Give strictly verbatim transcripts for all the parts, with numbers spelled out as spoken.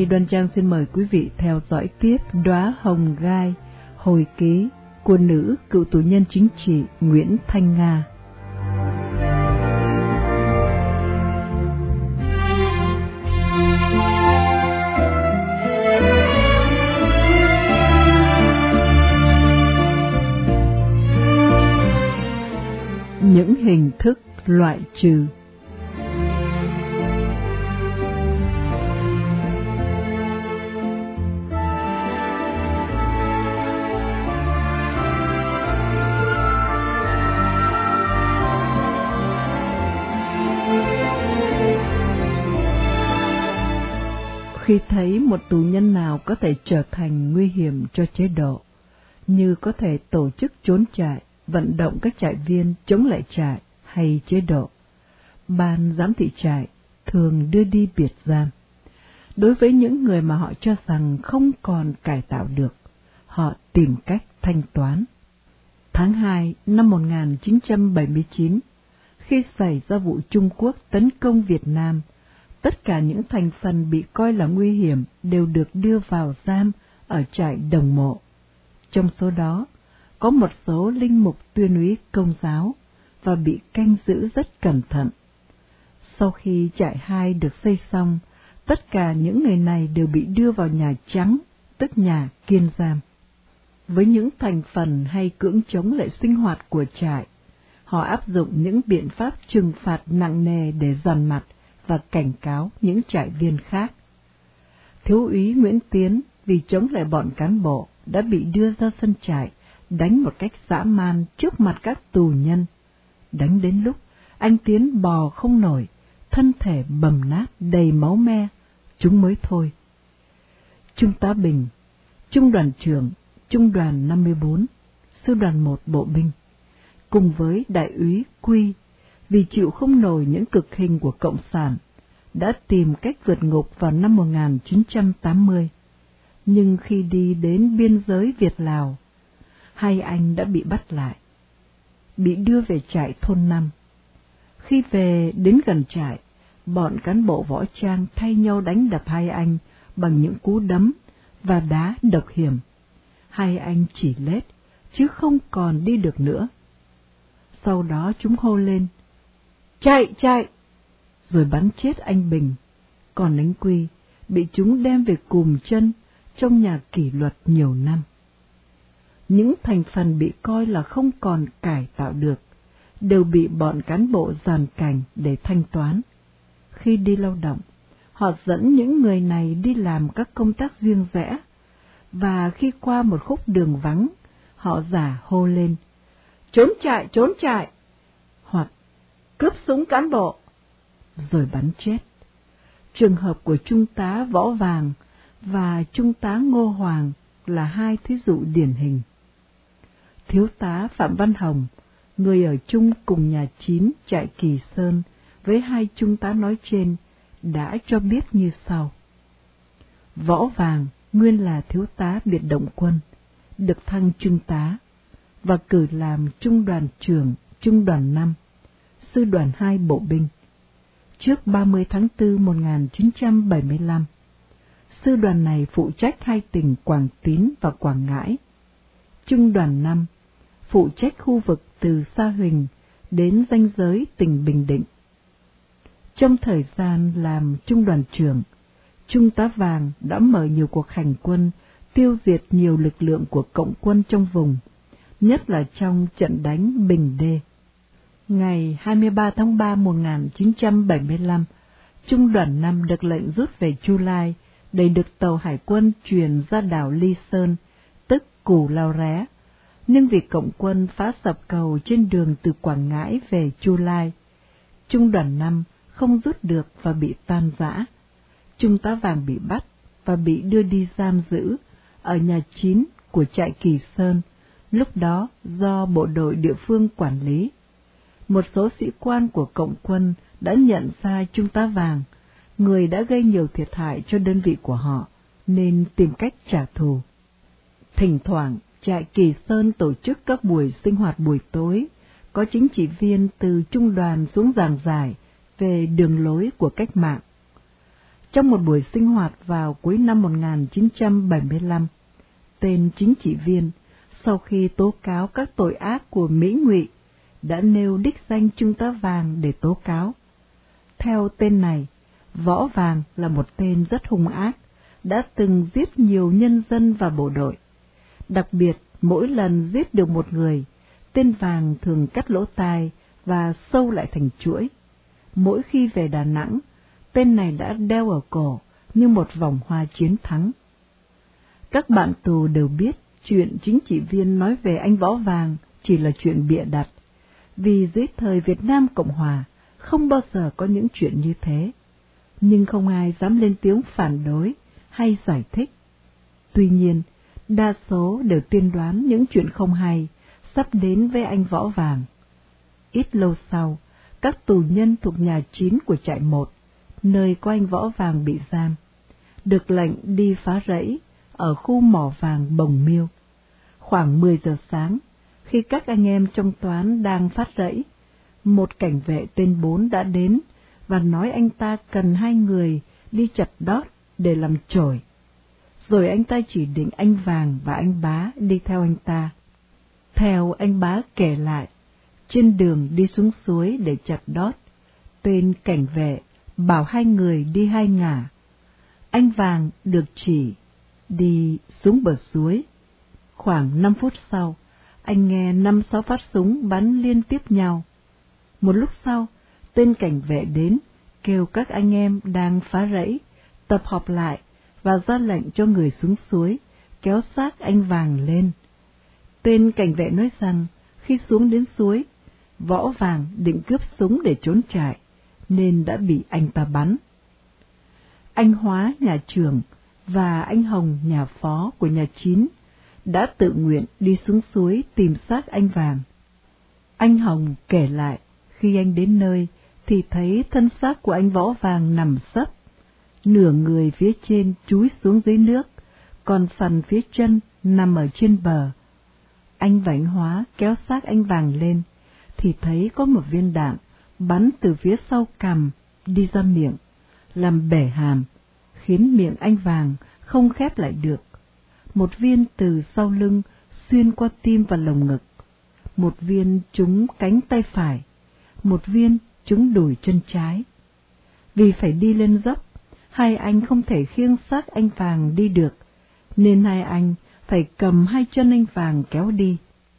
Đoan Trang xin mời quý vị theo dõi tiếp Đóa Hồng Gai, hồi ký của nữ cựu tù nhân chính trị Nguyễn Thanh Nga. Những hình thức loại trừ. Khi thấy một tù nhân nào có thể trở thành nguy hiểm cho chế độ, như có thể tổ chức trốn trại, vận động các trại viên chống lại trại hay chế độ, ban giám thị trại thường đưa đi biệt giam. Đối với những người mà họ cho rằng không còn cải tạo được, họ tìm cách thanh toán. Tháng hai năm một nghìn chín trăm bảy mươi chín, khi xảy ra vụ Trung Quốc tấn công Việt Nam, tất cả những thành phần bị coi là nguy hiểm đều được đưa vào giam ở trại Đồng Mộ. Trong số đó, có một số linh mục tuyên úy Công giáo và bị canh giữ rất cẩn thận. Sau khi trại hai được xây xong, tất cả những người này đều bị đưa vào Nhà Trắng, tức nhà kiên giam. Với những thành phần hay cưỡng chống lại sinh hoạt của trại, họ áp dụng những biện pháp trừng phạt nặng nề để dằn mặt và cảnh cáo những trại viên khác. Thiếu úy Nguyễn Tiến vì chống lại bọn cán bộ đã bị đưa ra sân trại, đánh một cách dã man trước mặt các tù nhân. Đánh đến lúc anh Tiến bò không nổi, thân thể bầm nát đầy máu me, chúng mới thôi. Trung tá Bình, trung đoàn trưởng, trung đoàn năm mươi bốn, sư đoàn một bộ binh, cùng với đại úy Quy, vì chịu không nổi những cực hình của Cộng sản, đã tìm cách vượt ngục vào năm một nghìn chín trăm tám mươi. Nhưng khi đi đến biên giới Việt-Lào, hai anh đã bị bắt lại, bị đưa về trại thôn năm. Khi về đến gần trại, bọn cán bộ võ trang thay nhau đánh đập hai anh bằng những cú đấm và đá độc hiểm. Hai anh chỉ lết, chứ không còn đi được nữa. Sau đó chúng hô lên, chạy, chạy, rồi bắn chết anh Bình, còn anh Quy bị chúng đem về cùm chân trong nhà kỷ luật nhiều năm. Những thành phần bị coi là không còn cải tạo được, đều bị bọn cán bộ giàn cảnh để thanh toán. Khi đi lao động, họ dẫn những người này đi làm các công tác riêng rẽ, và khi qua một khúc đường vắng, họ giả hô lên, trốn chạy, trốn chạy, hoặc cướp súng cán bộ, rồi bắn chết. Trường hợp của Trung tá Võ Vàng và Trung tá Ngô Hoàng là hai thí dụ điển hình. Thiếu tá Phạm Văn Hồng, người ở chung cùng nhà chín trại Kỳ Sơn với hai trung tá nói trên, đã cho biết như sau. Võ Vàng nguyên là thiếu tá biệt động quân, được thăng trung tá và cử làm trung đoàn trưởng trung đoàn năm, sư đoàn hai bộ binh. Trước ba mươi tháng tư một nghìn chín trăm bảy mươi lăm, sư đoàn này phụ trách hai tỉnh Quảng Tín và Quảng Ngãi. Trung đoàn năm phụ trách khu vực từ Sa Huỳnh đến ranh giới tỉnh Bình Định. Trong thời gian làm trung đoàn trưởng, Trung tá Vàng đã mở nhiều cuộc hành quân, tiêu diệt nhiều lực lượng của Cộng quân trong vùng, nhất là trong trận đánh Bình Đê. Ngày hai mươi ba tháng ba một nghìn chín trăm bảy mươi lăm, Trung đoàn năm được lệnh rút về Chu Lai để được tàu hải quân chuyển ra đảo Ly Sơn, tức Cù Lao Ré, nhưng vì Cộng quân phá sập cầu trên đường từ Quảng Ngãi về Chu Lai, Trung đoàn năm không rút được và bị tan rã. Trung tá Vàng bị bắt và bị đưa đi giam giữ ở nhà chín của trại Kỳ Sơn, lúc đó do bộ đội địa phương quản lý. Một số sĩ quan của Cộng quân đã nhận ra Trung tá Vàng, người đã gây nhiều thiệt hại cho đơn vị của họ, nên tìm cách trả thù. Thỉnh thoảng, trại Kỳ Sơn tổ chức các buổi sinh hoạt buổi tối, có chính trị viên từ trung đoàn xuống giảng giải về đường lối của cách mạng. Trong một buổi sinh hoạt vào cuối năm một nghìn chín trăm bảy mươi lăm, tên chính trị viên, sau khi tố cáo các tội ác của Mỹ Ngụy, đã nêu đích danh Trung tá Vàng để tố cáo. Theo tên này, Võ Vàng là một tên rất hung ác, đã từng giết nhiều nhân dân và bộ đội. Đặc biệt, mỗi lần giết được một người, tên Vàng thường cắt lỗ tai và sâu lại thành chuỗi. Mỗi khi về Đà Nẵng, tên này đã đeo ở cổ như một vòng hoa chiến thắng. Các bạn tù đều biết chuyện chính trị viên nói về anh Võ Vàng chỉ là chuyện bịa đặt, vì dưới thời Việt Nam Cộng Hòa không bao giờ có những chuyện như thế, nhưng không ai dám lên tiếng phản đối hay giải thích. Tuy nhiên, đa số đều tiên đoán những chuyện không hay sắp đến với anh Võ Vàng. Ít lâu sau, các tù nhân thuộc nhà chín của trại một, nơi có anh Võ Vàng bị giam, được lệnh đi phá rẫy ở khu mỏ vàng Bồng Miêu. Khoảng mười giờ sáng, khi các anh em trong toán đang phát rẫy, một cảnh vệ tên Bốn đã đến và nói anh ta cần hai người đi chặt đót để làm chổi. Rồi anh ta chỉ định anh Vàng và anh Bá đi theo anh ta. Theo anh Bá kể lại, trên đường đi xuống suối để chặt đót, tên cảnh vệ bảo hai người đi hai ngả. Anh Vàng được chỉ đi xuống bờ suối. Khoảng năm phút sau, anh nghe năm sáu phát súng bắn liên tiếp nhau. Một lúc sau, tên cảnh vệ đến, kêu các anh em đang phá rẫy tập hợp lại và ra lệnh cho người xuống suối, kéo xác anh Vàng lên. Tên cảnh vệ nói rằng khi xuống đến suối, Võ Vàng định cướp súng để trốn trại, nên đã bị anh ta bắn. Anh Hóa nhà trưởng và anh Hồng nhà phó của nhà chín đã tự nguyện đi xuống suối tìm xác anh Vàng. Anh Hồng kể lại, khi anh đến nơi thì thấy thân xác của anh Võ Vàng nằm sấp, nửa người phía trên chúi xuống dưới nước, còn phần phía chân nằm ở trên bờ. Anh và anh Hóa kéo xác anh Vàng lên, thì thấy có một viên đạn bắn từ phía sau cằm đi ra miệng, làm bể hàm, khiến miệng anh Vàng không khép lại được. Một viên từ sau lưng xuyên qua tim và lồng ngực, một viên trúng cánh tay phải, một viên trúng đùi chân trái. Vì phải đi lên dốc, hai anh không thể khiêng xác anh Vàng đi được, nên hai anh phải cầm hai chân anh Vàng kéo đi.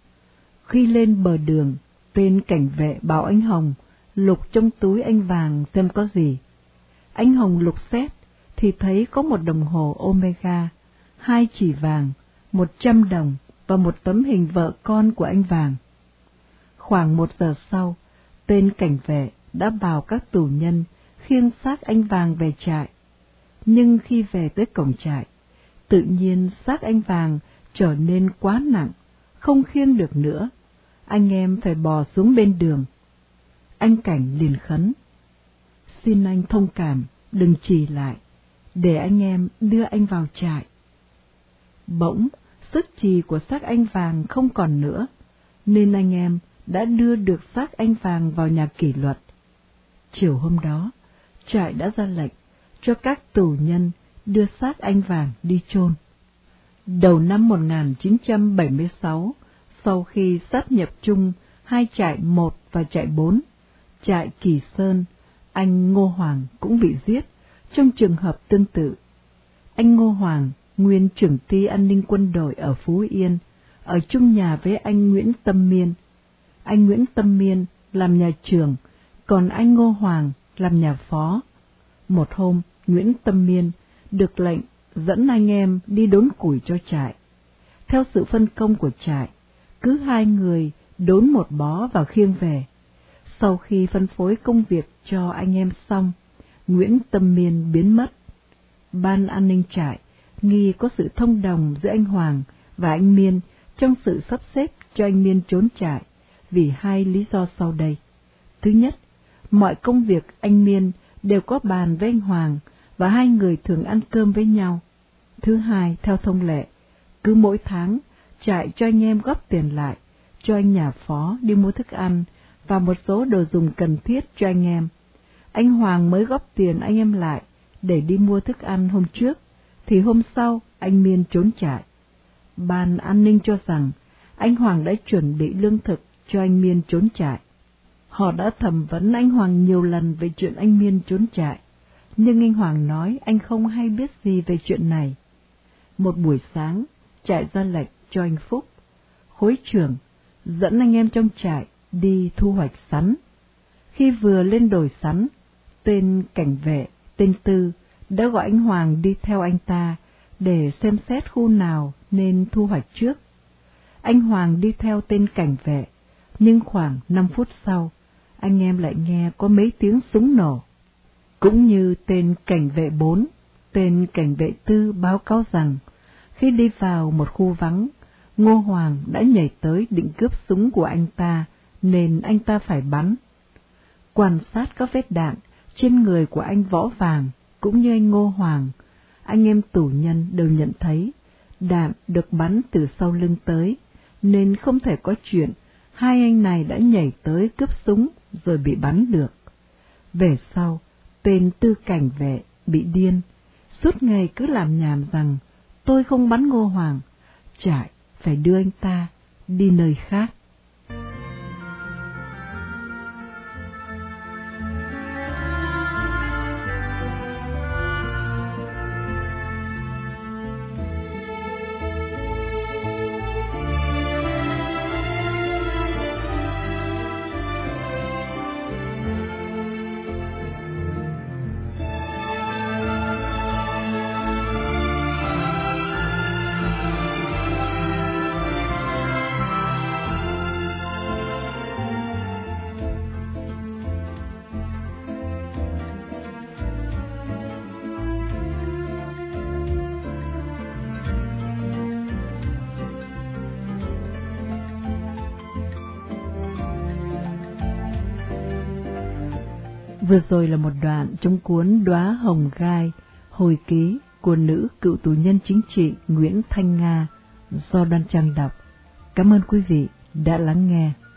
Khi lên bờ đường, tên cảnh vệ bảo anh Hồng lục trong túi anh Vàng xem có gì. Anh Hồng lục xét thì thấy có một đồng hồ Omega, hai chỉ vàng, một trăm đồng và một tấm hình vợ con của anh Vàng. Khoảng một giờ sau, tên cảnh vệ đã bảo các tù nhân khiêng xác anh Vàng về trại. Nhưng khi về tới cổng trại, tự nhiên xác anh Vàng trở nên quá nặng, không khiêng được nữa. Anh em phải bò xuống bên đường. Anh Cảnh liền khấn: "Xin anh thông cảm, đừng trì lại, để anh em đưa anh vào trại." Bỗng, sức trì của xác anh Vàng không còn nữa, nên anh em đã đưa được xác anh Vàng vào nhà kỷ luật. Chiều hôm đó, trại đã ra lệnh cho các tù nhân đưa xác anh Vàng đi chôn. Đầu năm một nghìn chín trăm bảy mươi sáu, sau khi sáp nhập chung hai trại một và trại bốn, trại Kỳ Sơn, anh Ngô Hoàng cũng bị giết trong trường hợp tương tự. Anh Ngô Hoàng, nguyên trưởng ty an ninh quân đội ở Phú Yên, ở chung nhà với anh Nguyễn Tâm Miên. Anh Nguyễn Tâm Miên làm nhà trưởng, còn anh Ngô Hoàng làm nhà phó. Một hôm, Nguyễn Tâm Miên được lệnh dẫn anh em đi đốn củi cho trại. Theo sự phân công của trại, cứ hai người đốn một bó và khiêng về. Sau khi phân phối công việc cho anh em xong, Nguyễn Tâm Miên biến mất. Ban an ninh trại nghi có sự thông đồng giữa anh Hoàng và anh Miên trong sự sắp xếp cho anh Miên trốn trại, vì hai lý do sau đây. Thứ nhất, mọi công việc anh Miên đều có bàn với anh Hoàng và hai người thường ăn cơm với nhau. Thứ hai, theo thông lệ, cứ mỗi tháng trại cho anh em góp tiền lại, cho anh nhà phó đi mua thức ăn và một số đồ dùng cần thiết cho anh em. Anh Hoàng mới góp tiền anh em lại để đi mua thức ăn hôm trước, thì hôm sau anh Miên trốn chạy. Ban an ninh cho rằng anh Hoàng đã chuẩn bị lương thực cho anh Miên trốn chạy. Họ đã thẩm vấn anh Hoàng nhiều lần về chuyện anh Miên trốn chạy, nhưng anh Hoàng nói anh không hay biết gì về chuyện này. Một buổi sáng, trại ra lệnh cho anh Phúc, khối trưởng, dẫn anh em trong trại đi thu hoạch sắn. Khi vừa lên đồi sắn, tên cảnh vệ, tên Tư, đã gọi anh Hoàng đi theo anh ta để xem xét khu nào nên thu hoạch trước. Anh Hoàng đi theo tên cảnh vệ, nhưng khoảng năm phút sau, anh em lại nghe có mấy tiếng súng nổ. Cũng như tên cảnh vệ bốn, tên cảnh vệ Tư báo cáo rằng, khi đi vào một khu vắng, Ngô Hoàng đã nhảy tới định cướp súng của anh ta, nên anh ta phải bắn. Quan sát các vết đạn trên người của anh Võ Vàng, cũng như anh Ngô Hoàng, anh em tù nhân đều nhận thấy đạn được bắn từ sau lưng tới, nên không thể có chuyện hai anh này đã nhảy tới cướp súng rồi bị bắn được. Về sau, tên Tư cảnh vệ bị điên, suốt ngày cứ làm nhảm rằng tôi không bắn Ngô Hoàng, trại phải đưa anh ta đi nơi khác. Vừa rồi là một đoạn trong cuốn Đóa Hồng Gai, hồi ký của nữ cựu tù nhân chính trị Nguyễn Thanh Nga do Đoan Trang đọc. Cảm ơn quý vị đã lắng nghe.